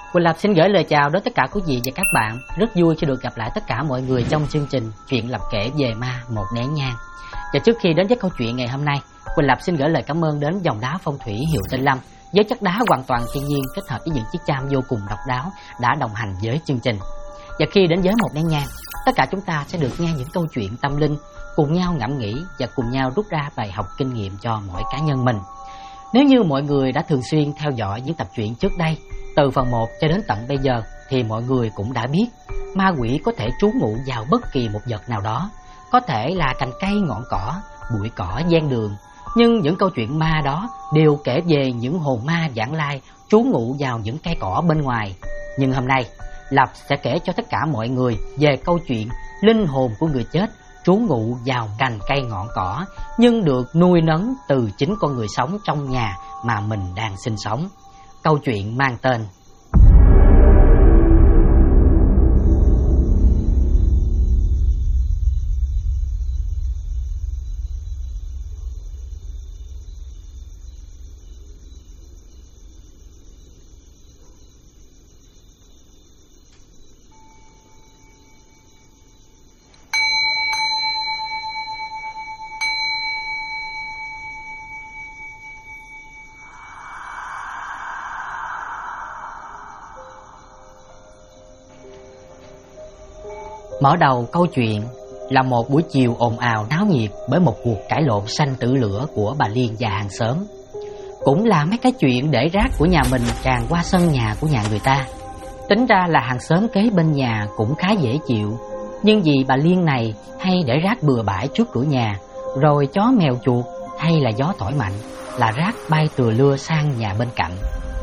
Quỳnh Lập xin gửi lời chào đến tất cả quý vị và các bạn. Rất vui khi được gặp lại tất cả mọi người trong chương trình Chuyện Lập Kể Về Ma Một Nén Nhang. Và trước khi đến với câu chuyện ngày hôm nay, Quỳnh Lập xin gửi lời cảm ơn đến dòng đá phong thủy Hiệu Tinh Lâm với chất đá hoàn toàn thiên nhiên kết hợp với những chiếc cham vô cùng độc đáo đã đồng hành với chương trình. Và khi đến với Một Nén Nhang, tất cả chúng ta sẽ được nghe những câu chuyện tâm linh, cùng nhau ngẫm nghĩ và cùng nhau rút ra bài học kinh nghiệm cho mỗi cá nhân mình. Nếu như mọi người đã thường xuyên theo dõi những tập truyện trước đây, từ phần 1 cho đến tận bây giờ, thì mọi người cũng đã biết ma quỷ có thể trú ngụ vào bất kỳ một vật nào đó, có thể là cành cây, ngọn cỏ, bụi cỏ ven đường. Nhưng những câu chuyện ma đó đều kể về những hồn ma vãng lai trú ngụ vào những cây cỏ bên ngoài. Nhưng hôm nay, Lập sẽ kể cho tất cả mọi người về câu chuyện linh hồn của người chết trú ngụ vào cành cây ngọn cỏ, nhưng được nuôi nấng từ chính con người sống trong nhà mà mình đang sinh sống. Câu chuyện mang tên Mở đầu câu chuyện là một buổi chiều ồn ào náo nhiệt bởi một cuộc cãi lộn sanh tử lửa của bà Liên và hàng xóm. Cũng là mấy cái chuyện để rác của nhà mình tràn qua sân nhà của nhà người ta. Tính ra là hàng xóm kế bên nhà cũng khá dễ chịu, nhưng vì bà Liên này hay để rác bừa bãi trước cửa nhà, rồi chó mèo chuột hay là gió thổi mạnh là rác bay từa lưa sang nhà bên cạnh.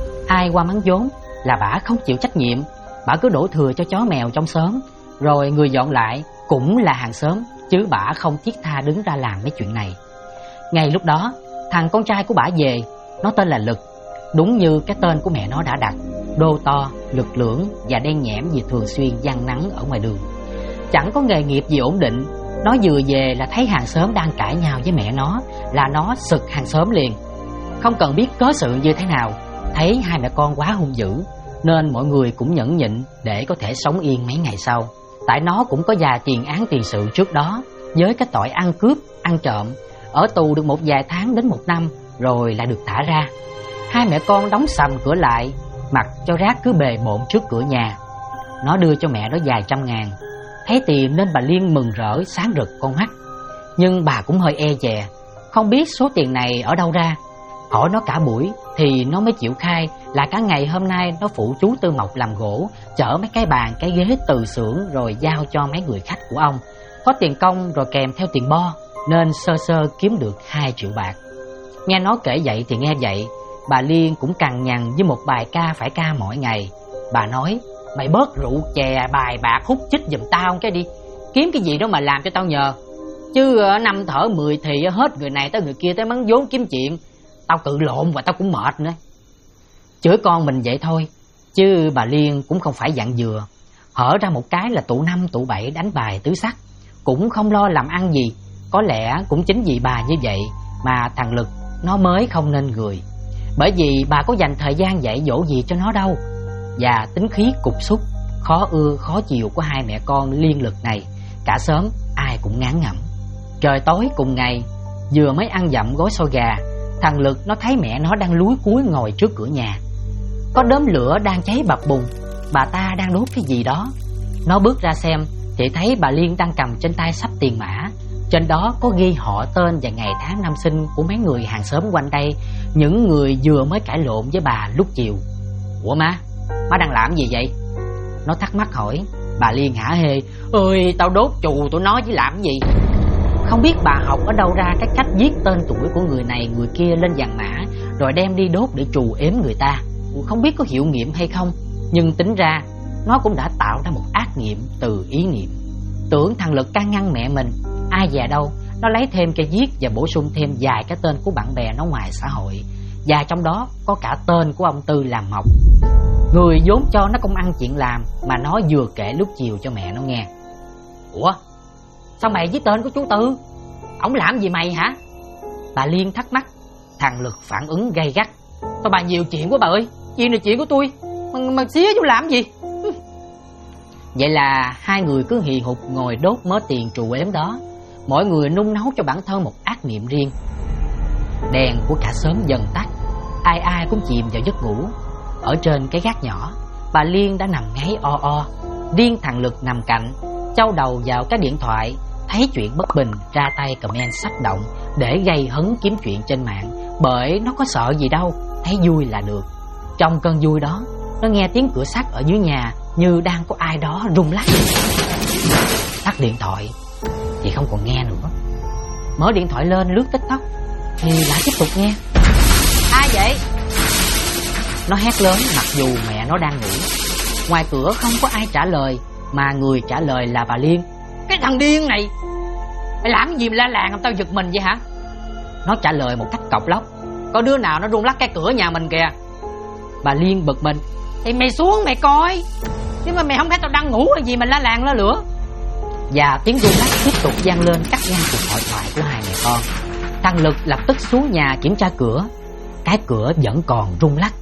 Ai qua mắng vốn là bả không chịu trách nhiệm, bả cứ đổ thừa cho chó mèo trong xóm, rồi người dọn lại cũng là hàng xóm, chứ bả không thiết tha đứng ra làm mấy chuyện này. Ngay lúc đó, thằng con trai của bả về, nó tên là Lực, đúng như cái tên của mẹ nó đã đặt, đô to, lực lưỡng và đen nhẽm vì thường xuyên giăng nắng ở ngoài đường. Chẳng có nghề nghiệp gì ổn định, nó vừa về là thấy hàng xóm đang cãi nhau với mẹ nó, là nó sực hàng xóm liền. Không cần biết cớ sự như thế nào, thấy hai mẹ con quá hung dữ, nên mọi người cũng nhẫn nhịn để có thể sống yên mấy ngày sau. Tại nó cũng có vài tiền án tiền sự trước đó, với cái tội ăn cướp, ăn trộm, ở tù được một vài tháng đến 1 năm, rồi lại được thả ra. Hai mẹ con đóng sầm cửa lại, mặc cho rác cứ bề bộn trước cửa nhà. Nó đưa cho mẹ nó vài trăm ngàn, thấy tiền nên bà Liên mừng rỡ sáng rực con mắt. Nhưng bà cũng hơi e dè, không biết số tiền này ở đâu ra. Hỏi nó cả buổi thì nó mới chịu khai là cả ngày hôm nay nó phụ chú Tư Mộc làm gỗ, chở mấy cái bàn cái ghế từ xưởng rồi giao cho mấy người khách của ông. Có tiền công rồi kèm theo tiền bo, nên sơ sơ kiếm được 2 triệu bạc. Nghe nó kể vậy thì nghe vậy, bà Liên cũng cằn nhằn với một bài ca phải ca mỗi ngày. Bà nói: mày bớt rượu chè bài bạc hút chích giùm tao cái đi, kiếm cái gì đó mà làm cho tao nhờ. Chứ 5 thở 10 thì hết người này tới người kia tới mắng vốn kiếm chuyện, tao cự lộn và tao cũng mệt nữa. Chửi con mình vậy thôi, chứ bà Liên cũng không phải dạng dừa. Hở ra một cái là tụ 5 tụ 7 đánh bài tứ sắc, cũng không lo làm ăn gì. Có lẽ cũng chính vì bà như vậy mà thằng Lực nó mới không nên người. Bởi vì bà có dành thời gian dạy dỗ gì cho nó đâu. Và tính khí cục súc, khó ưa khó chịu của hai mẹ con Liên Lực này, cả xóm ai cũng ngán ngẩm. Trời tối cùng ngày, vừa mới ăn dặm gói xôi gà, thằng Lực nó thấy mẹ nó đang lúi cúi ngồi trước cửa nhà. Có đốm lửa đang cháy bập bùng, bà ta đang đốt cái gì đó. Nó bước ra xem thì thấy bà Liên đang cầm trên tay xấp tiền mã. Trên đó có ghi họ tên và ngày tháng năm sinh của mấy người hàng xóm quanh đây, những người vừa mới cãi lộn với bà lúc chiều. Ủa má đang làm gì vậy? Nó thắc mắc hỏi. Bà Liên hả hê: ơi tao đốt chù tụi nó chứ làm gì. Không biết bà học ở đâu ra cái cách viết tên tuổi của người này người kia lên vàng mã, rồi đem đi đốt để trù ếm người ta. Không biết có hiệu nghiệm hay không, nhưng tính ra nó cũng đã tạo ra một ác nghiệm từ ý niệm. Tưởng thằng Lực can ngăn mẹ mình, ai dè đâu nó lấy thêm cây viết và bổ sung thêm vài cái tên của bạn bè nó ngoài xã hội, và trong đó có cả tên của ông Tư làm mộc, người vốn cho nó công ăn chuyện làm mà nó vừa kể lúc chiều cho mẹ nó nghe. Ủa sao mày viết tên của chú Tư? Ổng làm gì mày hả? Bà Liên thắc mắc. Thằng Lực phản ứng gay gắt: thôi bà nhiều chuyện quá bà ơi, chuyện này chuyện của tôi. Mà xía chú làm gì? Vậy là hai người cứ hì hục ngồi đốt mớ tiền trù ếm đó. Mỗi người nung nấu cho bản thân một ác niệm riêng. Đèn của cả xóm dần tắt, ai ai cũng chìm vào giấc ngủ. Ở trên cái gác nhỏ, bà Liên đã nằm ngáy o o. Riêng thằng Lực nằm cạnh, châu đầu vào cái điện thoại. Thấy chuyện bất bình, ra tay comment sách động để gây hấn kiếm chuyện trên mạng. Bởi nó có sợ gì đâu, thấy vui là được. Trong cơn vui đó, nó nghe tiếng cửa sắt ở dưới nhà như đang có ai đó rung lắc. Tắt điện thoại thì không còn nghe nữa. Mở điện thoại lên lướt TikTok thì lại tiếp tục nghe. Ai vậy? Nó hét lớn mặc dù mẹ nó đang ngủ. Ngoài cửa không có ai trả lời, mà người trả lời là bà Liên. Cái thằng điên này, mày làm cái gì mà la làng làm tao giật mình vậy hả? Nó trả lời một cách cộc lốc. Có đứa nào nó rung lắc cái cửa nhà mình kìa. Bà Liên bực mình. Thì mày xuống mày coi, chứ mà mày không thấy tao đang ngủ hay gì mà la làng la lửa. Và tiếng rung lắc tiếp tục vang lên cắt ngang cuộc hội thoại của hai mẹ con. Thằng Lực lập tức xuống nhà kiểm tra cửa. Cái cửa vẫn còn rung lắc.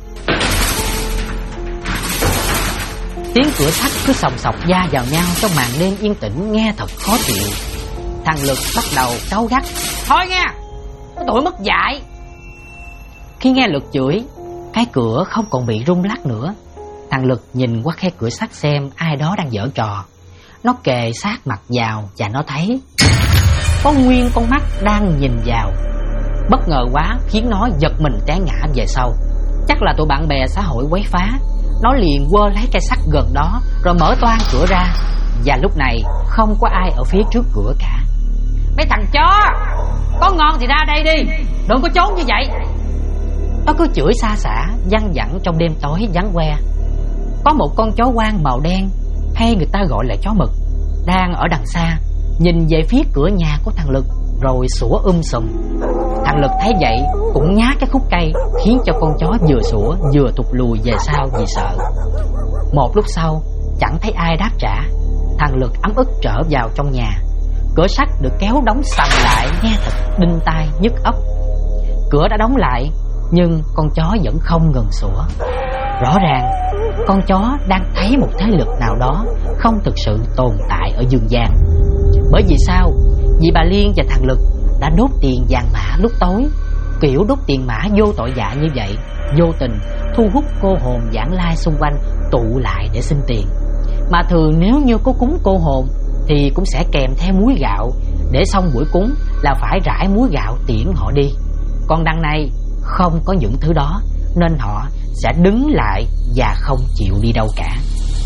Tiếng cửa sắt cứ sòng sọc va vào nhau trong màn đêm yên tĩnh nghe thật khó chịu. Thằng Lực bắt đầu cáu gắt. Thôi nghe, cái tụi mất dạy. Khi nghe Lực chửi, cái cửa không còn bị rung lắc nữa. Thằng Lực nhìn qua khe cửa sắt xem ai đó đang giở trò. Nó kề sát mặt vào và nó thấy có nguyên con mắt đang nhìn vào. Bất ngờ quá khiến nó giật mình té ngã về sau. Chắc là tụi bạn bè xã hội quấy phá. Nó liền quơ lấy cây sắt gần đó rồi mở toang cửa ra. Và lúc này không có ai ở phía trước cửa cả. Mấy thằng chó, có ngon thì ra đây đi, đừng có trốn như vậy. Nó cứ chửi xa xả văng vẳng trong đêm tối vắng que. Có một con chó hoang màu đen, hay người ta gọi là chó mực, đang ở đằng xa nhìn về phía cửa nhà của thằng Lực rồi sủa sùm. Thằng Lực thấy vậy cũng nhá cái khúc cây, khiến cho con chó vừa sủa vừa tụt lùi về sau vì sợ. Một lúc sau chẳng thấy ai đáp trả. Thằng Lực ấm ức trở vào trong nhà. Cửa sắt được kéo đóng sầm lại nghe thật đinh tai nhức óc. Cửa đã đóng lại nhưng con chó vẫn không ngừng sủa. Rõ ràng con chó đang thấy một thế lực nào đó không thực sự tồn tại ở dương gian. Bởi vì sao? Vì bà Liên và thằng Lực đã đốt tiền vàng mã lúc tối. Kiểu đốt tiền mã vô tội vạ như vậy vô tình thu hút cô hồn vãng lai xung quanh tụ lại để xin tiền. Mà thường nếu như có cúng cô hồn thì cũng sẽ kèm theo muối gạo, để xong buổi cúng là phải rải muối gạo tiễn họ đi. Còn đằng này không có những thứ đó nên họ sẽ đứng lại và không chịu đi đâu cả.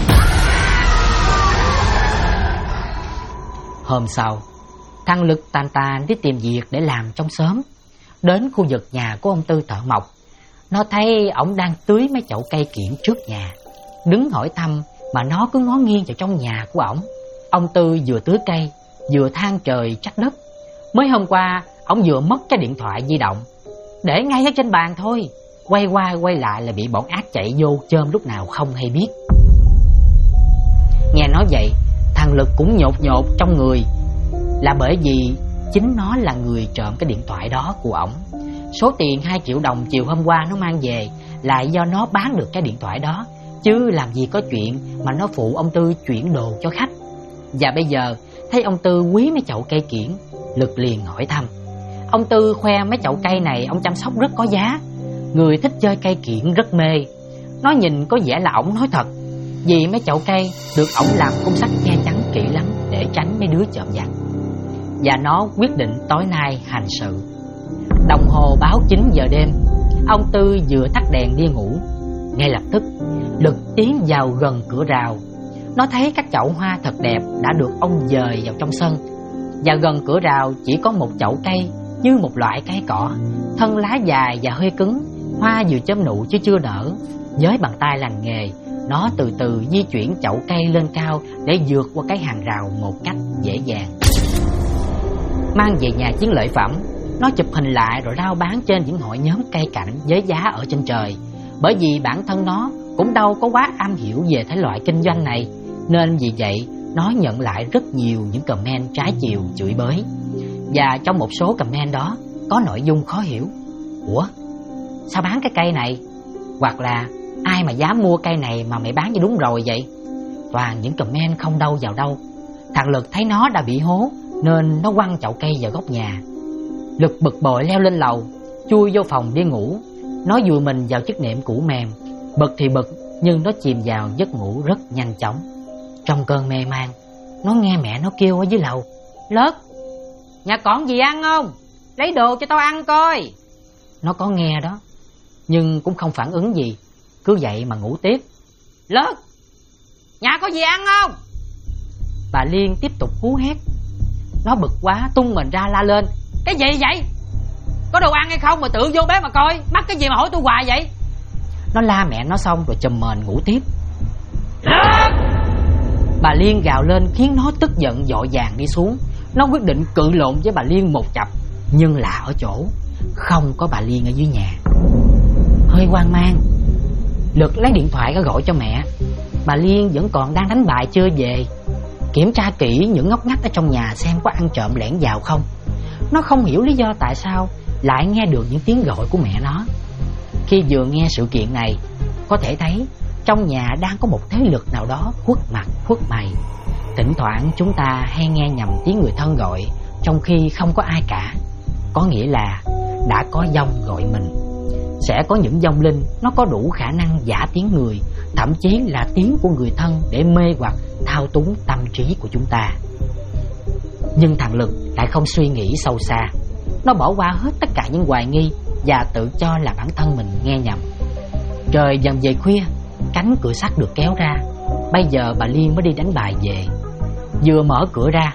Hôm sau, thằng Lực tàn tàn đi tìm việc để làm trong xóm. Đến khu vực nhà của ông Tư thợ mộc, nó thấy ổng đang tưới mấy chậu cây kiểng trước nhà. Đứng hỏi thăm mà nó cứ ngó nghiêng vào trong nhà của ổng. Ông Tư vừa tưới cây vừa than trời trách đất. Mới hôm qua ổng vừa mất cái điện thoại di động, để ngay ở trên bàn thôi. Quay qua quay lại là bị bọn ác chạy vô chôm lúc nào không hay biết. Nghe nói vậy, thằng Lực cũng nhột nhột trong người. Là bởi vì chính nó là người trộm cái điện thoại đó của ổng. Số tiền 2 triệu đồng chiều hôm qua nó mang về là do nó bán được cái điện thoại đó, chứ làm gì có chuyện mà nó phụ ông Tư chuyển đồ cho khách. Và bây giờ thấy ông Tư quý mấy chậu cây kiểng, Lực liền hỏi thăm. Ông Tư khoe mấy chậu cây này ông chăm sóc rất có giá. Người thích chơi cây kiểng rất mê. Nó nhìn có vẻ là ổng nói thật, vì mấy chậu cây được ổng làm cung sách che chắn kỹ lắm để tránh mấy đứa trộm vặt. Và nó quyết định tối nay hành sự. Đồng hồ báo 9 giờ đêm. Ông Tư vừa tắt đèn đi ngủ. Ngay lập tức Lực tiến vào gần cửa rào. Nó thấy các chậu hoa thật đẹp đã được ông dời vào trong sân. Và gần cửa rào chỉ có một chậu cây như một loại cây cỏ, thân lá dài và hơi cứng, hoa vừa chớm nụ chứ chưa nở. Với bàn tay lành nghề, nó từ từ di chuyển chậu cây lên cao để vượt qua cái hàng rào một cách dễ dàng. Mang về nhà chiến lợi phẩm, nó chụp hình lại rồi rao bán trên những hội nhóm cây cảnh với giá ở trên trời. Bởi vì bản thân nó cũng đâu có quá am hiểu về thể loại kinh doanh này, nên vì vậy nó nhận lại rất nhiều những comment trái chiều chửi bới. Và trong một số comment đó có nội dung khó hiểu. Ủa, sao bán cái cây này? Hoặc là Ai mà dám mua cây này mà mày bán cho đúng rồi vậy? Toàn những comment không đâu vào đâu. Thằng Lực thấy nó đã bị hố nên nó quăng chậu cây vào góc nhà. Lực bực bội leo lên lầu, chui vô phòng đi ngủ. Nó vùi mình vào chiếc nệm cũ mềm. Bực thì bực, nhưng nó chìm vào giấc ngủ rất nhanh chóng. Trong cơn mê man, nó nghe mẹ nó kêu ở dưới lầu: Lất, nhà còn gì ăn không? Lấy đồ cho tao ăn coi. Nó có nghe đó, nhưng cũng không phản ứng gì, cứ vậy mà ngủ tiếp. Lất, nhà có gì ăn không? Bà Liên tiếp tục hú hét. Nó bực quá tung mình ra la lên: Cái gì vậy? Có đồ ăn hay không mà tự vô bếp mà coi, mắc cái gì mà hỏi tôi hoài vậy? Nó la mẹ nó xong rồi chùm mền ngủ tiếp. Lất! Bà Liên gào lên khiến nó tức giận vội vàng đi xuống. Nó quyết định cự lộn với bà Liên một chập, nhưng lạ ở chỗ không có bà Liên ở dưới nhà. Hơi hoang mang, Lực lấy điện thoại ra gọi cho mẹ. Bà Liên vẫn còn đang đánh bài chưa về. Kiểm tra kỹ những ngóc ngách ở trong nhà xem có ăn trộm lẻn vào không. Nó không hiểu lý do tại sao lại nghe được những tiếng gọi của mẹ nó. Khi vừa nghe sự kiện này, có thể thấy trong nhà đang có một thế lực nào đó khuất mặt khuất mày. Thỉnh thoảng chúng ta hay nghe nhầm tiếng người thân gọi trong khi không có ai cả. Có nghĩa là đã có vong gọi mình. Sẽ có những vong linh nó có đủ khả năng giả tiếng người, thậm chí là tiếng của người thân để mê hoặc thao túng tâm trí của chúng ta. Nhưng thằng Lực lại không suy nghĩ sâu xa. Nó bỏ qua hết tất cả những hoài nghi và tự cho là bản thân mình nghe nhầm. Trời dần về khuya, cánh cửa sắt được kéo ra. Bây giờ bà Liên mới đi đánh bài về. Vừa mở cửa ra,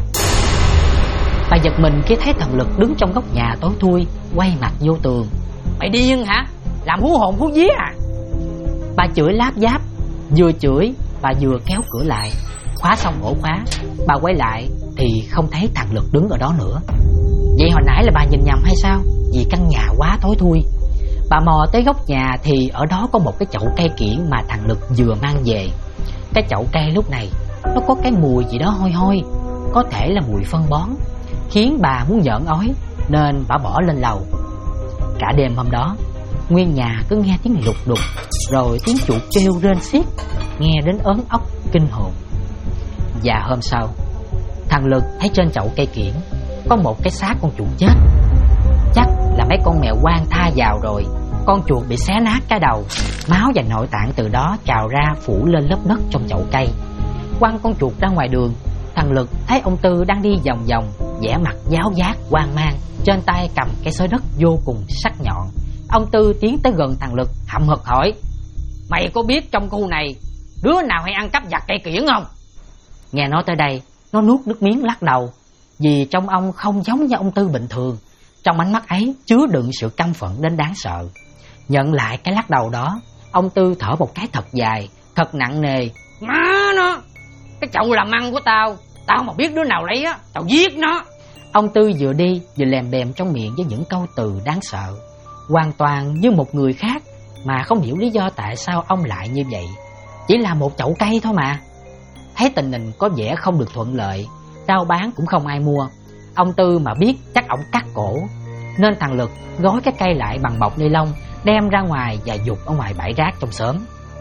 bà giật mình khi thấy thằng Lực đứng trong góc nhà tối thui, quay mặt vô tường. Mày điên hả? Làm hú hồn hú vía à? Bà chửi láp giáp. Vừa chửi bà vừa kéo cửa lại. Khóa xong ổ khóa, bà quay lại thì không thấy thằng Lực đứng ở đó nữa. Vậy hồi nãy là bà nhìn nhầm hay sao? Vì căn nhà quá tối thui. Bà mò tới góc nhà thì ở đó có một cái chậu cây kiểng mà thằng Lực vừa mang về. Cái chậu cây lúc này nó có cái mùi gì đó hôi hôi, có thể là mùi phân bón, khiến bà muốn giỡn ói nên bà bỏ lên lầu. Cả đêm hôm đó, nguyên nhà cứ nghe tiếng lục đục, rồi tiếng chuột kêu rên xiết, nghe đến ớn ốc kinh hồn. Và hôm sau, thằng Lực thấy trên chậu cây kiểng có một cái xác con chuột chết. Chắc là mấy con mèo hoang tha vào rồi. Con chuột bị xé nát cái đầu, máu và nội tạng từ đó trào ra phủ lên lớp đất trong chậu cây. Quăng con chuột ra ngoài đường, thằng Lực thấy ông Tư đang đi vòng vòng, vẻ mặt giáo giác hoang mang, trên tay cầm cái xới đất vô cùng sắc nhọn. Ông Tư tiến tới gần thằng Lực, hậm hực hỏi: Mày có biết trong khu này đứa nào hay ăn cắp vặt cây kiểng không? Nghe nói tới đây, nó nuốt nước miếng lắc đầu, vì trong ông không giống như ông Tư bình thường. Trong ánh mắt ấy chứa đựng sự căm phẫn đến đáng sợ. Nhận lại cái lắc đầu đó, ông Tư thở một cái thật dài, thật nặng nề. Má nó, cái chậu làm ăn của tao, tao mà biết đứa nào lấy á, tao giết nó. Ông Tư vừa đi vừa lèm bèm trong miệng với những câu từ đáng sợ, hoàn toàn như một người khác, mà không hiểu lý do tại sao ông lại như vậy. Chỉ là một chậu cây thôi mà. Thấy tình hình có vẻ không được thuận lợi, rao bán cũng không ai mua. Ông Tư mà biết chắc ổng cắt cổ, nên thằng Lực gói cái cây lại bằng bọc ni lông, đem ra ngoài và giục ở ngoài bãi rác trong xóm.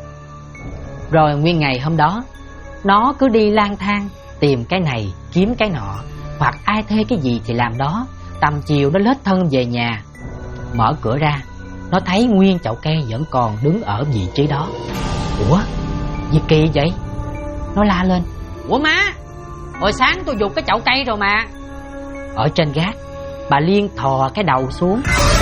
Rồi nguyên ngày hôm đó, nó cứ đi lang thang, tìm cái này, kiếm cái nọ, hoặc ai thuê cái gì thì làm đó. Tầm chiều nó lết thân về nhà. Mở cửa ra, nó thấy nguyên chậu cây vẫn còn đứng ở vị trí đó. Ủa, gì kỳ vậy? Nó la lên: Ủa má, hồi sáng tôi giục cái chậu cây rồi mà. Ở trên gác, bà Liên thò cái đầu xuống.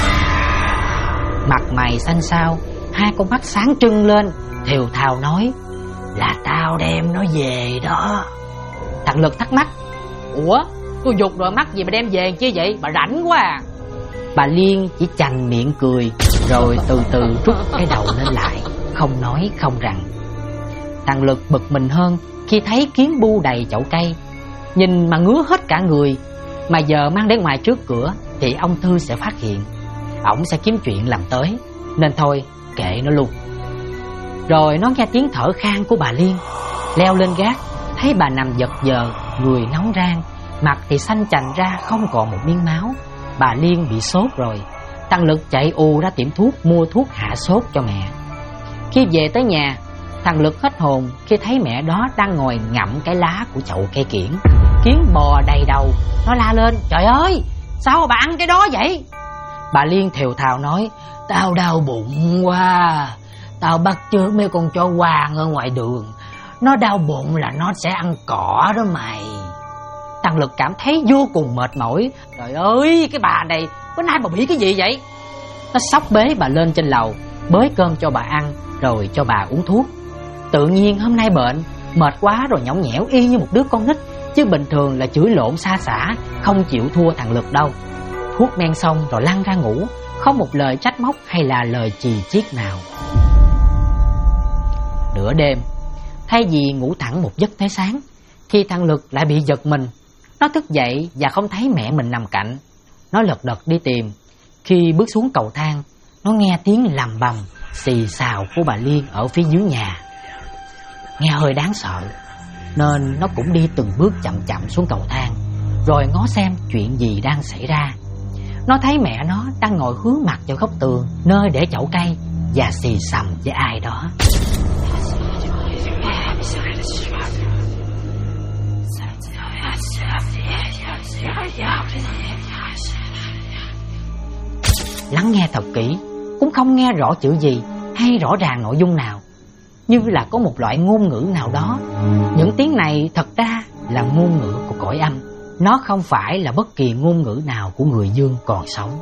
Mặt mày xanh xao, hai con mắt sáng trưng lên, thều thào nói: Là tao đem nó về đó. Thằng Lực thắc mắc: Ủa, tôi giục rồi mắc gì mà đem về chứ vậy? Bà rảnh quá à. Bà Liên chỉ chành miệng cười, rồi từ từ rút cái đầu lên lại, không nói không rằng. Thằng Lực bực mình hơn khi thấy kiến bu đầy chậu cây, nhìn mà ngứa hết cả người. Mà giờ mang đến ngoài trước cửa thì ông Thư sẽ phát hiện, ổng sẽ kiếm chuyện làm tới, nên thôi kệ nó luôn. Rồi nó nghe tiếng thở khan của bà Liên, leo lên gác, thấy bà nằm giật giờ, người nóng rang, mặt thì xanh chành ra không còn một miếng máu. Bà Liên bị sốt rồi. Thằng Lực chạy ù ra tiệm thuốc mua thuốc hạ sốt cho mẹ. Khi về tới nhà, thằng Lực hết hồn khi thấy mẹ đó đang ngồi ngậm cái lá của chậu cây kiển. Kiến bò đầy đầu. Nó la lên: "Trời ơi, sao bà ăn cái đó vậy?" Bà Liên thều thào nói: "Tao đau bụng quá. Tao bắt chước mấy con chó hoang ở ngoài đường. Nó đau bụng là nó sẽ ăn cỏ đó mày." Thằng Lực cảm thấy vô cùng mệt mỏi. "Trời ơi, cái bà này bữa nay bà bị cái gì vậy?" Nó xốc bế bà lên trên lầu, bới cơm cho bà ăn, rồi cho bà uống thuốc. Tự nhiên hôm nay bệnh, mệt quá rồi nhõng nhẽo y như một đứa con nít, chứ bình thường là chửi lộn xa xả, không chịu thua thằng Lực đâu. Thuốc men xong rồi lăn ra ngủ, không một lời trách móc hay là lời chì chiết nào. Nửa đêm, thay vì ngủ thẳng một giấc tới sáng, thì thằng Lực lại bị giật mình. Nó thức dậy và không thấy mẹ mình nằm cạnh. Nó lật đật đi tìm. Khi bước xuống cầu thang, nó nghe tiếng lầm bầm xì xào của bà Liên ở phía dưới nhà. Nghe hơi đáng sợ, nên nó cũng đi từng bước chậm chậm xuống cầu thang, rồi ngó xem chuyện gì đang xảy ra. Nó thấy mẹ nó đang ngồi hướng mặt vào góc tường, nơi để chậu cây, và xì xầm với ai đó. Lắng nghe thật kỹ, cũng không nghe rõ chữ gì hay rõ ràng nội dung nào, như là có một loại ngôn ngữ nào đó. Những tiếng này thật ra là ngôn ngữ của cõi âm. Nó không phải là bất kỳ ngôn ngữ nào của người dương còn sống.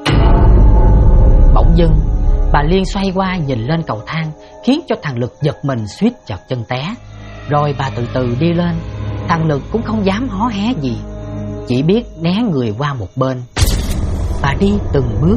Bỗng dưng, bà Liên xoay qua nhìn lên cầu thang, khiến cho thằng Lực giật mình suýt chật chân té. Rồi bà từ từ đi lên. Thằng Lực cũng không dám hó hé gì, chỉ biết né người qua một bên. Bà đi từng bước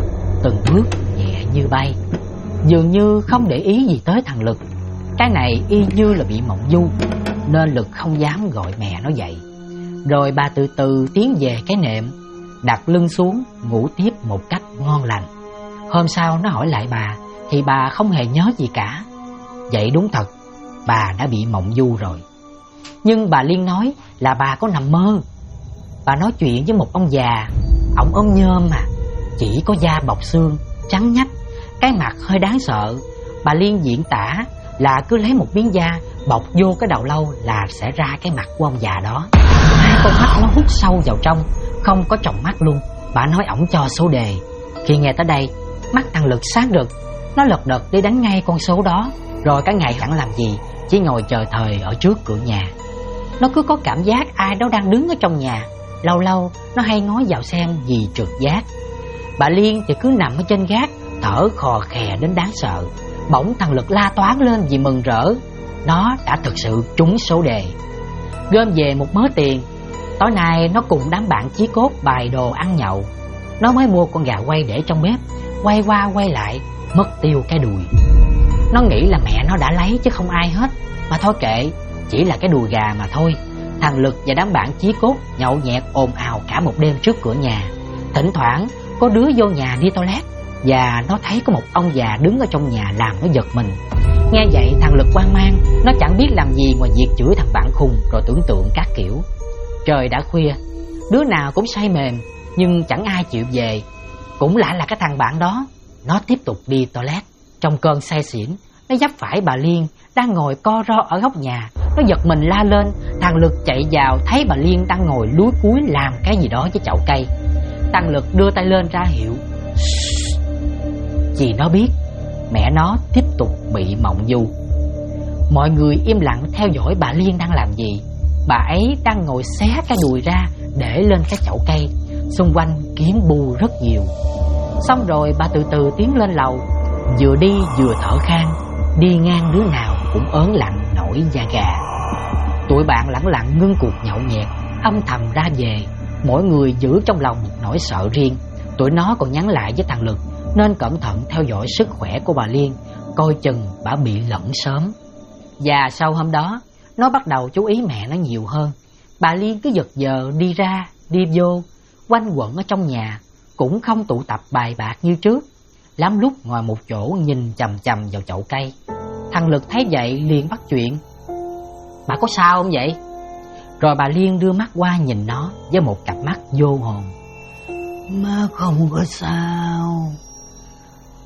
nhẹ như bay, dường như không để ý gì tới thằng Lực. Cái này y như là bị mộng du, nên Lực không dám gọi mẹ nó dậy. Rồi bà từ từ tiến về cái nệm, đặt lưng xuống ngủ tiếp một cách ngon lành. Hôm sau nó hỏi lại bà, thì bà không hề nhớ gì cả. Vậy đúng thật, bà đã bị mộng du rồi. Nhưng bà Liên nói là bà có nằm mơ. Bà nói chuyện với một ông già. Ổng ốm nhôm mà, chỉ có da bọc xương, trắng nhách, cái mặt hơi đáng sợ. Bà Liên diễn tả là cứ lấy một miếng da bọc vô cái đầu lâu là sẽ ra cái mặt của ông già đó. Hai con mắt nó hút sâu vào trong, không có tròng mắt luôn. Bà nói ổng cho số đề. Khi nghe tới đây, mắt thằng Lực sáng rực. Nó lật đật đi đánh ngay con số đó. Rồi cả ngày chẳng làm gì, chỉ ngồi chờ thời ở trước cửa nhà. Nó cứ có cảm giác ai đó đang đứng ở trong nhà. Lâu lâu nó hay ngó vào xem vì trượt giác. Bà Liên thì cứ nằm ở trên gác, thở khò khè đến đáng sợ. Bỗng thằng Lực la toáng lên vì mừng rỡ. Nó đã thực sự trúng số đề. Gom về một mớ tiền. Tối nay nó cùng đám bạn chí cốt bài đồ ăn nhậu. Nó mới mua con gà quay để trong bếp, quay qua quay lại, mất tiêu cái đùi. Nó nghĩ là mẹ nó đã lấy chứ không ai hết. Mà thôi kệ, chỉ là cái đùi gà mà thôi. Thằng Lực và đám bạn chí cốt nhậu nhẹt ồn ào cả một đêm trước cửa nhà. Thỉnh thoảng có đứa vô nhà đi toilet, và nó thấy có một ông già đứng ở trong nhà làm nó giật mình. Nghe vậy thằng Lực hoang mang, nó chẳng biết làm gì ngoài việc chửi thằng bạn khùng rồi tưởng tượng các kiểu. Trời đã khuya, đứa nào cũng say mềm, nhưng chẳng ai chịu về. Cũng lạ là cái thằng bạn đó, nó tiếp tục đi toilet. Trong cơn say xỉn, nó vấp phải bà Liên đang ngồi co ro ở góc nhà. Nó giật mình la lên. Thằng Lực chạy vào thấy bà Liên đang ngồi lúi cúi làm cái gì đó với chậu cây. Thằng Lực đưa tay lên ra hiệu. Vì nó biết mẹ nó tiếp tục bị mộng du. Mọi người im lặng theo dõi bà Liên đang làm gì. Bà ấy đang ngồi xé cái đùi ra để lên cái chậu cây. Xung quanh kiến bu rất nhiều. Xong rồi bà từ từ tiến lên lầu, vừa đi vừa thở khan. Đi ngang đứa nào cũng ớn lạnh nổi da gà. Tụi bạn lẳng lặng ngưng cuộc nhậu nhẹt, âm thầm ra về. Mỗi người giữ trong lòng một nỗi sợ riêng. Tụi nó còn nhắn lại với thằng Lực nên cẩn thận theo dõi sức khỏe của bà Liên, coi chừng bà bị lẫn sớm. Và sau hôm đó, nó bắt đầu chú ý mẹ nó nhiều hơn. Bà Liên cứ giật giờ đi ra, đi vô, quanh quẩn ở trong nhà, cũng không tụ tập bài bạc như trước. Lắm lúc ngồi một chỗ nhìn chằm chằm vào chậu cây. Thằng Lực thấy vậy liền bắt chuyện. Bà có sao không vậy? Rồi bà Liên đưa mắt qua nhìn nó với một cặp mắt vô hồn. Má không có sao.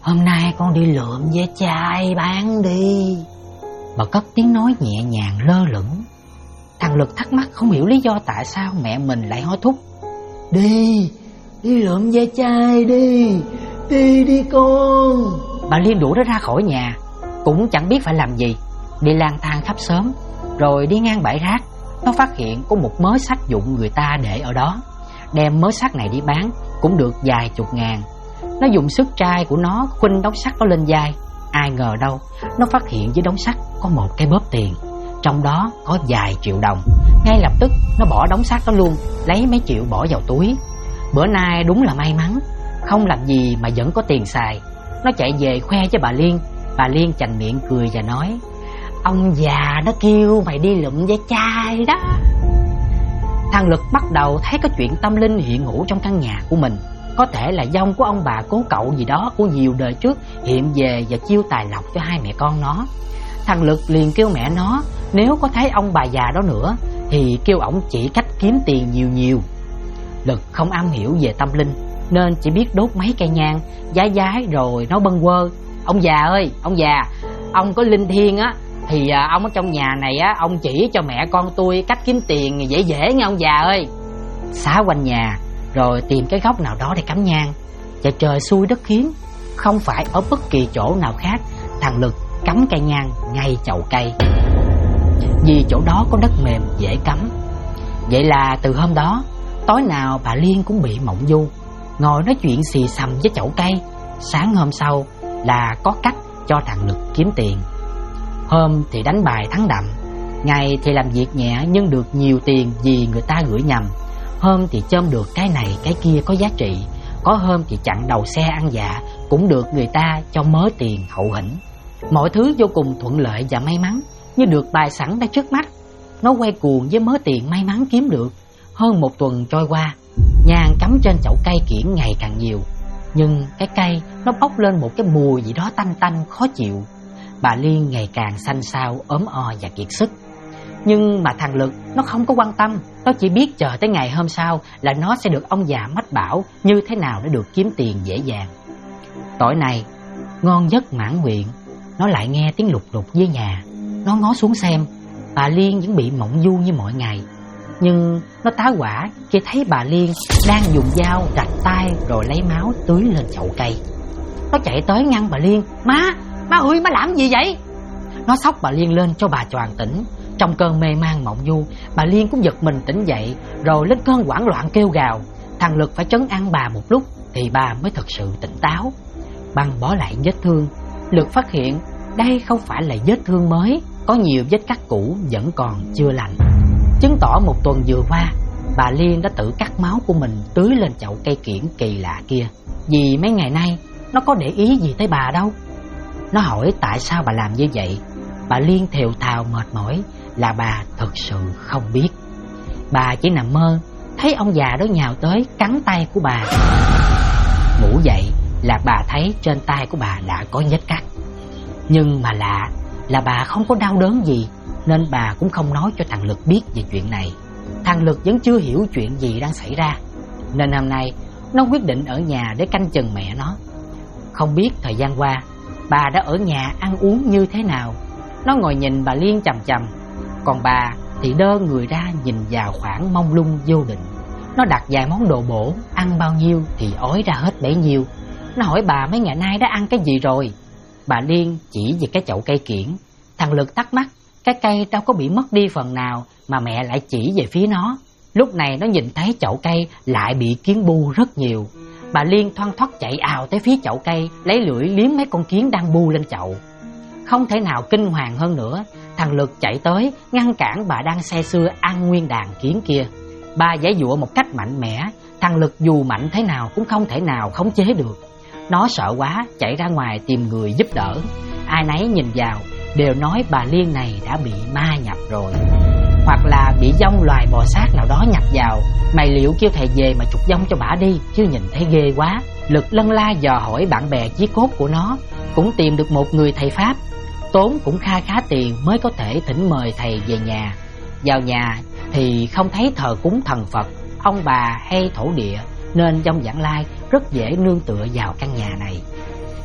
Hôm nay con đi lượm ve chai bán đi. Bà cất tiếng nói nhẹ nhàng lơ lửng. Thằng Lực thắc mắc không hiểu lý do tại sao mẹ mình lại hối thúc. Đi lượm ve chai đi, đi con. Bà Liên đuổi nó ra khỏi nhà, cũng chẳng biết phải làm gì. Đi lang thang khắp xóm, rồi đi ngang bãi rác, nó phát hiện có một mớ sắt dụng người ta để ở đó. Đem mớ sắt này đi bán cũng được vài chục ngàn. Nó dùng sức trai của nó khuynh đống sắt đó lên vai. Ai ngờ đâu, nó phát hiện dưới đống sắt có một cái bóp tiền, trong đó có vài triệu đồng. Ngay lập tức nó bỏ đống sắt đó luôn, lấy mấy triệu bỏ vào túi. Bữa nay đúng là may mắn, không làm gì mà vẫn có tiền xài. Nó chạy về khoe với bà Liên. Bà Liên chành miệng cười và nói: ông già nó kêu mày đi lụm ve chai đó. Thằng Lực bắt đầu thấy có chuyện tâm linh hiện hữu trong căn nhà của mình. Có thể là vong của ông bà cố cậu gì đó của nhiều đời trước hiện về và chiêu tài lộc cho hai mẹ con nó. Thằng Lực liền kêu mẹ nó nếu có thấy ông bà già đó nữa thì kêu ổng chỉ cách kiếm tiền nhiều. Lực không am hiểu về tâm linh nên chỉ biết đốt mấy cây nhang, vái rồi nói bâng quơ: ông già ơi, ông già, ông có linh thiêng á thì ông ở trong nhà này á, ông chỉ cho mẹ con tôi cách kiếm tiền dễ nghe ông già ơi. Xá quanh nhà rồi tìm cái góc nào đó để cắm nhang. Và trời xui đất khiến, không phải ở bất kỳ chỗ nào khác, thằng Lực cắm cây nhang ngay chậu cây, vì chỗ đó có đất mềm dễ cắm. Vậy là từ hôm đó, tối nào bà Liên cũng bị mộng du, ngồi nói chuyện xì xầm với chậu cây. Sáng hôm sau là có cách cho thằng Lực kiếm tiền. Hôm thì đánh bài thắng đậm, ngày thì làm việc nhẹ nhưng được nhiều tiền vì người ta gửi nhầm. Hôm thì chôm được cái này cái kia có giá trị. Có hôm thì chặn đầu xe ăn dạ cũng được người ta cho mớ tiền hậu hĩnh. Mọi thứ vô cùng thuận lợi và may mắn, như được bài sẵn ra trước mắt. Nó quay cuồng với mớ tiền may mắn kiếm được. Hơn một tuần trôi qua, nhang cắm trên chậu cây kiển ngày càng nhiều, nhưng cái cây nó bốc lên một cái mùi gì đó tanh tanh khó chịu. Bà Liên ngày càng xanh xao, ốm o và kiệt sức. Nhưng mà thằng Lực nó không có quan tâm. Nó chỉ biết chờ tới ngày hôm sau là nó sẽ được ông già mách bảo như thế nào để được kiếm tiền dễ dàng. Tối nay ngon giấc mãn nguyện, nó lại nghe tiếng lục đục dưới nhà. Nó ngó xuống xem bà Liên vẫn bị mộng du như mọi ngày. Nhưng nó tá hỏa khi thấy bà Liên đang dùng dao rạch tay rồi lấy máu tưới lên chậu cây. Nó chạy tới ngăn bà Liên: Má ơi, má làm gì vậy? Nó xốc bà Liên lên cho bà choàng tỉnh. Trong cơn mê man mộng du, bà Liên cũng giật mình tỉnh dậy rồi lên cơn hoảng loạn kêu gào. Thằng Lực phải trấn an bà một lúc thì bà mới thật sự tỉnh táo. Băng bó lại vết thương, Lực phát hiện đây không phải là vết thương mới, có nhiều vết cắt cũ vẫn còn chưa lành, chứng tỏ một tuần vừa qua bà Liên đã tự cắt máu của mình tưới lên chậu cây kiển kỳ lạ kia. Vì mấy ngày nay nó có để ý gì tới bà đâu. Nó hỏi tại sao bà làm như vậy. Bà Liên thều thào mệt mỏi là bà thật sự không biết. Bà chỉ nằm mơ thấy ông già đó nhào tới cắn tay của bà. Ngủ dậy là bà thấy trên tay của bà đã có vết cắt. Nhưng mà lạ là bà không có đau đớn gì, nên bà cũng không nói cho thằng Lực biết về chuyện này. Thằng Lực vẫn chưa hiểu chuyện gì đang xảy ra, nên hôm nay nó quyết định ở nhà để canh chừng mẹ nó. Không biết thời gian qua bà đã ở nhà ăn uống như thế nào. Nó ngồi nhìn bà Liên chằm chằm, còn bà thì đơ người ra nhìn vào khoảng mông lung vô định. Nó đặt vài món đồ bổ, ăn bao nhiêu thì ói ra hết bấy nhiêu. Nó hỏi bà mấy ngày nay đã ăn cái gì rồi. Bà Liên chỉ về cái chậu cây kiển. Thằng Lực thắc mắc cái cây đâu có bị mất đi phần nào mà mẹ lại chỉ về phía nó. Lúc này nó nhìn thấy chậu cây lại bị kiến bu rất nhiều. Bà Liên thoăn thoắt chạy ào tới phía chậu cây, lấy lưỡi liếm mấy con kiến đang bu lên chậu. Không thể nào kinh hoàng hơn nữa, thằng Lực chạy tới ngăn cản bà đang say sưa ăn nguyên đàn kiến kia. Bà giãy giụa một cách mạnh mẽ, thằng Lực dù mạnh thế nào cũng không thể nào khống chế được. Nó sợ quá chạy ra ngoài tìm người giúp đỡ. Ai nấy nhìn vào đều nói bà Liên này đã bị ma nhập rồi, hoặc là bị vong loài bò sát nào đó nhập vào. Mày liệu kêu thầy về mà trục vong cho bả đi, chứ nhìn thấy ghê quá. Lực lân la dò hỏi bạn bè chí cốt của nó, cũng tìm được một người thầy pháp, tốn cũng khá tiền mới có thể thỉnh mời thầy về nhà. Vào nhà thì không thấy thờ cúng thần Phật, ông bà hay thổ địa, nên vong vãng lai rất dễ nương tựa vào căn nhà này.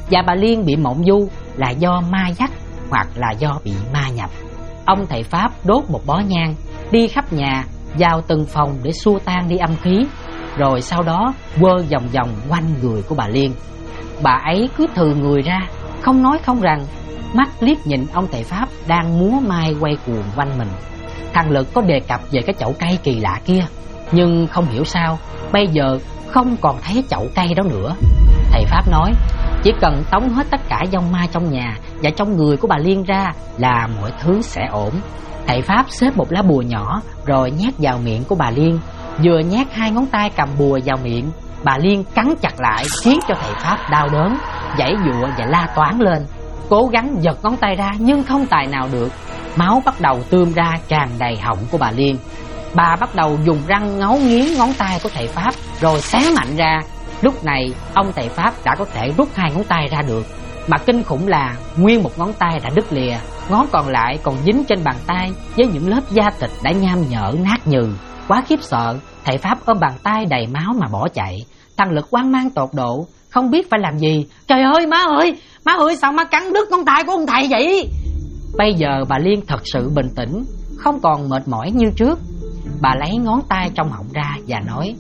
và bà Liên bị mộng du là do ma dắt hoặc là do bị ma nhập. Ông thầy Pháp đốt một bó nhang, đi khắp nhà, vào từng phòng để xua tan đi âm khí, rồi sau đó quơ vòng vòng quanh người của bà Liên. Bà ấy cứ thừ người ra, không nói không rằng, mắt liếc nhìn ông thầy Pháp đang múa mai quay cuồng quanh mình. Thằng Lực có đề cập về cái chậu cây kỳ lạ kia, nhưng không hiểu sao bây giờ không còn thấy chậu cây đó nữa. Thầy Pháp nói chỉ cần tống hết tất cả vong ma trong nhà và trong người của bà Liên ra là mọi thứ sẽ ổn. Thầy Pháp xếp một lá bùa nhỏ rồi nhét vào miệng của bà Liên. Vừa nhét 2 ngón tay cầm bùa vào miệng, bà Liên cắn chặt lại, khiến cho thầy Pháp đau đớn, giãy giụa và la toáng lên. Cố gắng giật ngón tay ra nhưng không tài nào được. Máu bắt đầu tươm ra tràn đầy họng của bà Liên. Bà bắt đầu dùng răng ngấu nghiến ngón tay của thầy Pháp rồi xé mạnh ra. Lúc này ông thầy Pháp đã có thể rút 2 ngón tay ra được. Mà kinh khủng là nguyên một ngón tay đã đứt lìa, ngón còn lại còn dính trên bàn tay với những lớp da thịt đã nham nhở nát nhừ. Quá khiếp sợ, thầy Pháp ôm bàn tay đầy máu mà bỏ chạy. Thằng Lực hoang mang tột độ, không biết phải làm gì. Trời ơi, má ơi, sao má cắn đứt ngón tay của ông thầy vậy? Bây giờ bà Liên thật sự bình tĩnh, không còn mệt mỏi như trước. Bà lấy ngón tay trong họng ra và nói: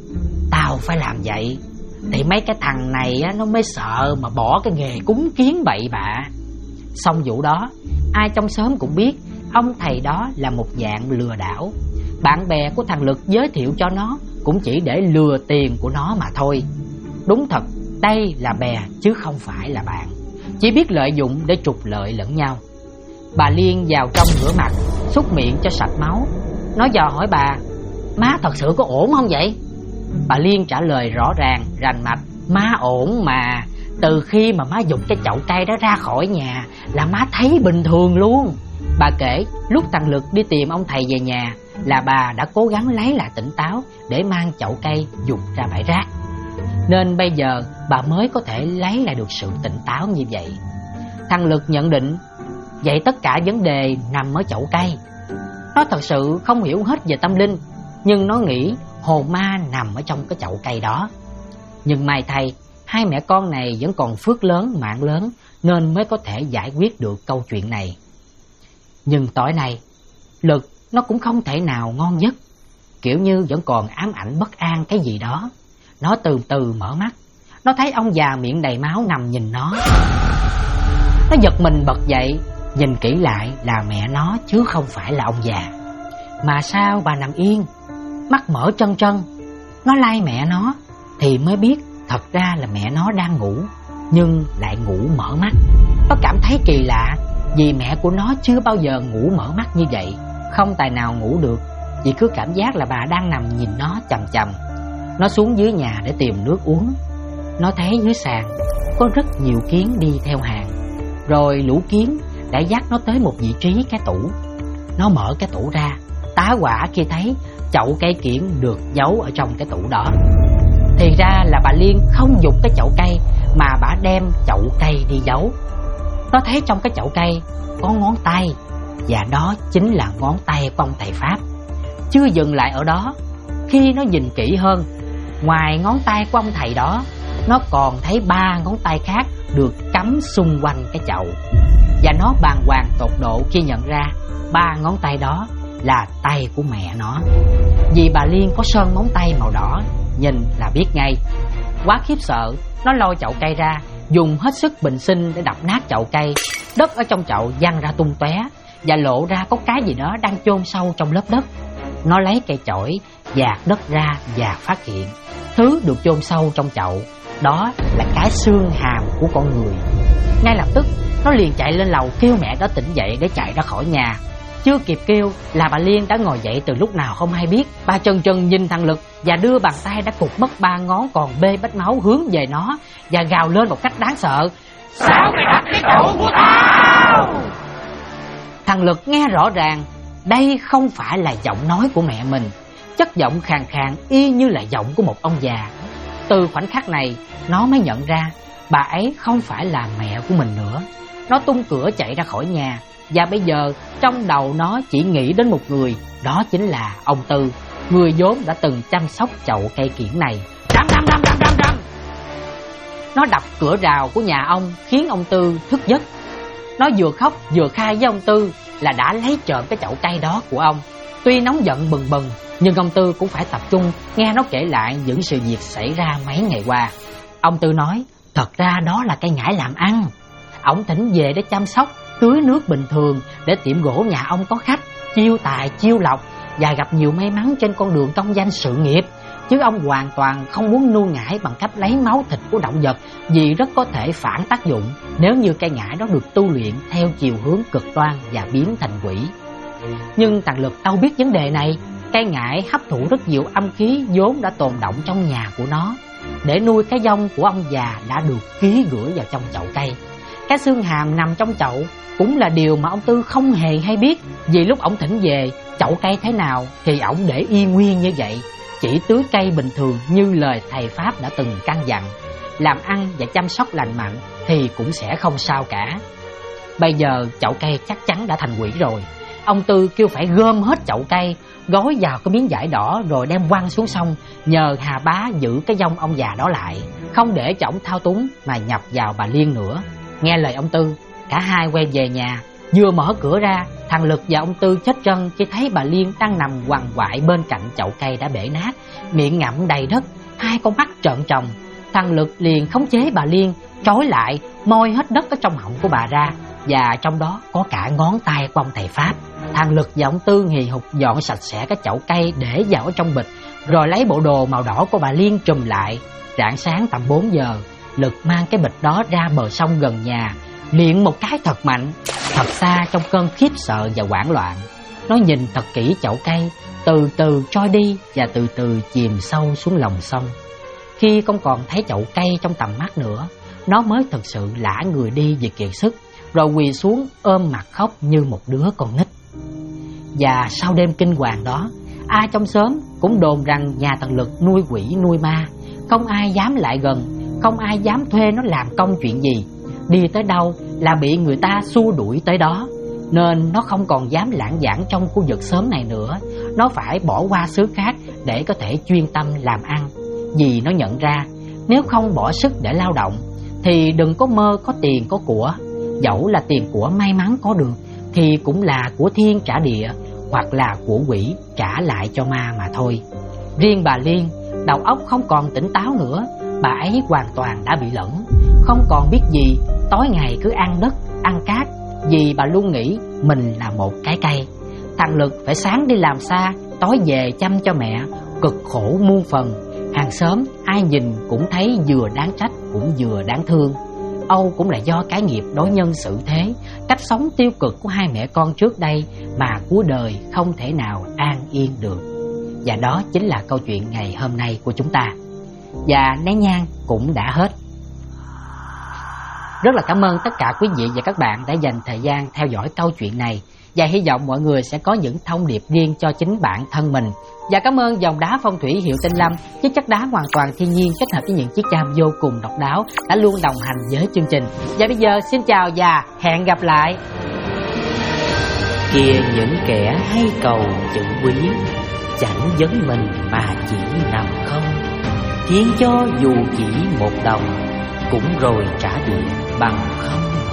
tao phải làm vậy thì mấy cái thằng này nó mới sợ mà bỏ cái nghề cúng kiến bậy bạ. Xong vụ đó, ai trong xóm cũng biết ông thầy đó là một dạng lừa đảo. Bạn bè của thằng Lực giới thiệu cho nó cũng chỉ để lừa tiền của nó mà thôi. Đúng thật, đây là bè chứ không phải là bạn, chỉ biết lợi dụng để trục lợi lẫn nhau. Bà Liên vào trong rửa mặt, súc miệng cho sạch máu. Nó dò hỏi bà: má thật sự có ổn không vậy? Bà Liên trả lời rõ ràng, rành mạch: má ổn mà. Từ khi mà má giục cái chậu cây đó ra khỏi nhà là má thấy bình thường luôn. Bà kể lúc thằng Lực đi tìm ông thầy về nhà là bà đã cố gắng lấy lại tỉnh táo để mang chậu cây giục ra bãi rác, nên bây giờ bà mới có thể lấy lại được sự tỉnh táo như vậy. Thằng Lực nhận định vậy tất cả vấn đề nằm ở chậu cây. Nó thật sự không hiểu hết về tâm linh, nhưng nó nghĩ hồn ma nằm ở trong cái chậu cây đó. Nhưng may thay, hai mẹ con này vẫn còn phước lớn mạng lớn nên mới có thể giải quyết được câu chuyện này. Nhưng tối nay, Lực nó cũng không thể nào ngon giấc, kiểu như vẫn còn ám ảnh bất an cái gì đó. Nó từ từ mở mắt, nó thấy ông già miệng đầy máu nằm nhìn nó. Nó giật mình bật dậy, nhìn kỹ lại là mẹ nó chứ không phải là ông già. Mà sao bà nằm yên, mắt mở trân trân. Nó lay mẹ nó thì mới biết thật ra là mẹ nó đang ngủ, nhưng lại ngủ mở mắt. Nó cảm thấy kỳ lạ vì mẹ của nó chưa bao giờ ngủ mở mắt như vậy. Không tài nào ngủ được, vì cứ cảm giác là bà đang nằm nhìn nó chằm chằm. Nó xuống dưới nhà để tìm nước uống. Nó thấy dưới sàn có rất nhiều kiến đi theo hàng, rồi lũ kiến đã dắt nó tới một vị trí cái tủ. Nó mở cái tủ ra, tá hỏa khi thấy chậu cây kiển được giấu ở trong cái tủ đó. Thì ra là bà Liên không dùng cái chậu cây mà bà đem chậu cây đi giấu. Nó thấy trong cái chậu cây có ngón tay, và đó chính là ngón tay của ông thầy Pháp. Chưa dừng lại ở đó, khi nó nhìn kỹ hơn, ngoài ngón tay của ông thầy đó, nó còn thấy 3 ngón tay khác được cắm xung quanh cái chậu. Và nó bàng hoàng tột độ khi nhận ra 3 ngón tay đó là tay của mẹ nó. Vì bà Liên có sơn móng tay màu đỏ, nhìn là biết ngay. Quá khiếp sợ, nó lôi chậu cây ra, dùng hết sức bình sinh để đập nát chậu cây. Đất ở trong chậu văng ra tung tóe và lộ ra có cái gì đó đang chôn sâu trong lớp đất. Nó lấy cây chổi dạt đất ra và phát hiện thứ được chôn sâu trong chậu đó là cái xương hàm của con người. Ngay lập tức nó liền chạy lên lầu kêu mẹ đó tỉnh dậy để chạy ra khỏi nhà. Chưa kịp kêu là bà Liên đã ngồi dậy từ lúc nào không hay biết. Bà chần chừ nhìn thằng Lực và đưa bàn tay đã cụt mất 3 ngón còn bê bết máu hướng về nó và gào lên một cách đáng sợ: sao mày đặt cái chậu của tao? Thằng Lực nghe rõ ràng đây không phải là giọng nói của mẹ mình. Chất giọng khàn khàn y như là giọng của một ông già. Từ khoảnh khắc này nó mới nhận ra bà ấy không phải là mẹ của mình nữa. Nó tung cửa chạy ra khỏi nhà, và bây giờ trong đầu nó chỉ nghĩ đến một người, đó chính là ông Tư, người vốn đã từng chăm sóc chậu cây kiển này. Rầm. Nó đập cửa rào của nhà ông khiến ông Tư thức giấc. Nó vừa khóc vừa khai với ông Tư là đã lấy trộm cái chậu cây đó của ông. Tuy nóng giận bừng bừng, nhưng ông Tư cũng phải tập trung nghe nó kể lại những sự việc xảy ra mấy ngày qua. Ông Tư nói thật ra đó là cây ngải làm ăn. Ông thỉnh về để chăm sóc, tưới nước bình thường để tiệm gỗ nhà ông có khách, chiêu tài chiêu lộc và gặp nhiều may mắn trên con đường công danh sự nghiệp. Chứ ông hoàn toàn không muốn nuôi ngải bằng cách lấy máu thịt của động vật, vì rất có thể phản tác dụng nếu như cây ngải đó được tu luyện theo chiều hướng cực đoan và biến thành quỷ. Nhưng thằng Lực đâu biết vấn đề này. Cây ngải hấp thụ rất nhiều âm khí vốn đã tồn động trong nhà của nó. Để nuôi cái vong của ông già đã được ký gửi vào trong chậu cây. Cái xương hàm nằm trong chậu cũng là điều mà ông Tư không hề hay biết, vì lúc ổng thỉnh về, chậu cây thế nào thì ổng để y nguyên như vậy, chỉ tưới cây bình thường như lời thầy Pháp đã từng căn dặn. Làm ăn và chăm sóc lành mạnh thì cũng sẽ không sao cả. Bây giờ chậu cây chắc chắn đã thành quỷ rồi. Ông Tư kêu phải gom hết chậu cây, gói vào cái miếng vải đỏ rồi đem quăng xuống sông, nhờ Hà Bá giữ cái vong ông già đó lại, không để cho ổng thao túng mà nhập vào bà Liên nữa. Nghe lời ông Tư, cả hai quay về nhà. Vừa mở cửa ra, thằng Lực và ông Tư chết chân khi thấy bà Liên đang nằm quằn quại bên cạnh chậu cây đã bể nát, miệng ngậm đầy đất, hai con mắt trợn tròn. Thằng Lực liền khống chế bà Liên, trói lại, moi hết đất ở trong họng của bà ra, và trong đó có cả ngón tay của ông thầy Pháp. Thằng Lực và ông Tư hì hục dọn sạch sẽ cái chậu cây để vào ở trong bịch, rồi lấy bộ đồ màu đỏ của bà Liên trùm lại. Rạng sáng tầm 4 giờ, Lực mang cái bịch đó ra bờ sông gần nhà, liệng một cái thật mạnh, thật xa trong cơn khiếp sợ và hoảng loạn. Nó nhìn thật kỹ chậu cây, từ từ trôi đi và từ từ chìm sâu xuống lòng sông. Khi không còn thấy chậu cây trong tầm mắt nữa, nó mới thực sự lả người đi vì kiệt sức, rồi quỳ xuống ôm mặt khóc như một đứa con nít. Và sau đêm kinh hoàng đó, ai trong xóm cũng đồn rằng nhà thằng Lực nuôi quỷ nuôi ma. Không ai dám lại gần, không ai dám thuê nó làm công chuyện gì. Đi tới đâu là bị người ta xua đuổi tới đó. Nên nó không còn dám lãng vãng trong khu vực xóm này nữa. Nó phải bỏ qua xứ khác để có thể chuyên tâm làm ăn. Vì nó nhận ra, nếu không bỏ sức để lao động thì đừng có mơ có tiền có của. Dẫu là tiền của may mắn có được thì cũng là của thiên trả địa, hoặc là của quỷ trả lại cho ma mà thôi. Riêng bà Liên, đầu óc không còn tỉnh táo nữa. Bà ấy hoàn toàn đã bị lẫn, không còn biết gì, tối ngày cứ ăn đất, ăn cát, vì bà luôn nghĩ mình là một cái cây. Thằng Lực phải sáng đi làm xa, tối về chăm cho mẹ, cực khổ muôn phần. Hàng xóm ai nhìn cũng thấy vừa đáng trách cũng vừa đáng thương. Âu cũng là do cái nghiệp đối nhân xử thế, cách sống tiêu cực của hai mẹ con trước đây mà cuối đời không thể nào an yên được. Và đó chính là câu chuyện ngày hôm nay của chúng ta. Và nén nhang cũng đã hết. Rất là cảm ơn tất cả quý vị và các bạn đã dành thời gian theo dõi câu chuyện này, và hy vọng mọi người sẽ có những thông điệp riêng cho chính bản thân mình. Và cảm ơn dòng đá phong thủy hiệu Tinh Lâm, chiếc chất đá hoàn toàn thiên nhiên kết hợp với những chiếc cham vô cùng độc đáo đã luôn đồng hành với chương trình. Và bây giờ xin chào và hẹn gặp lại. Kìa những kẻ hay cầu chữ quý, chẳng vấn mình mà chỉ nằm không, khiến cho dù chỉ một đồng cũng rồi trả địa bằng không.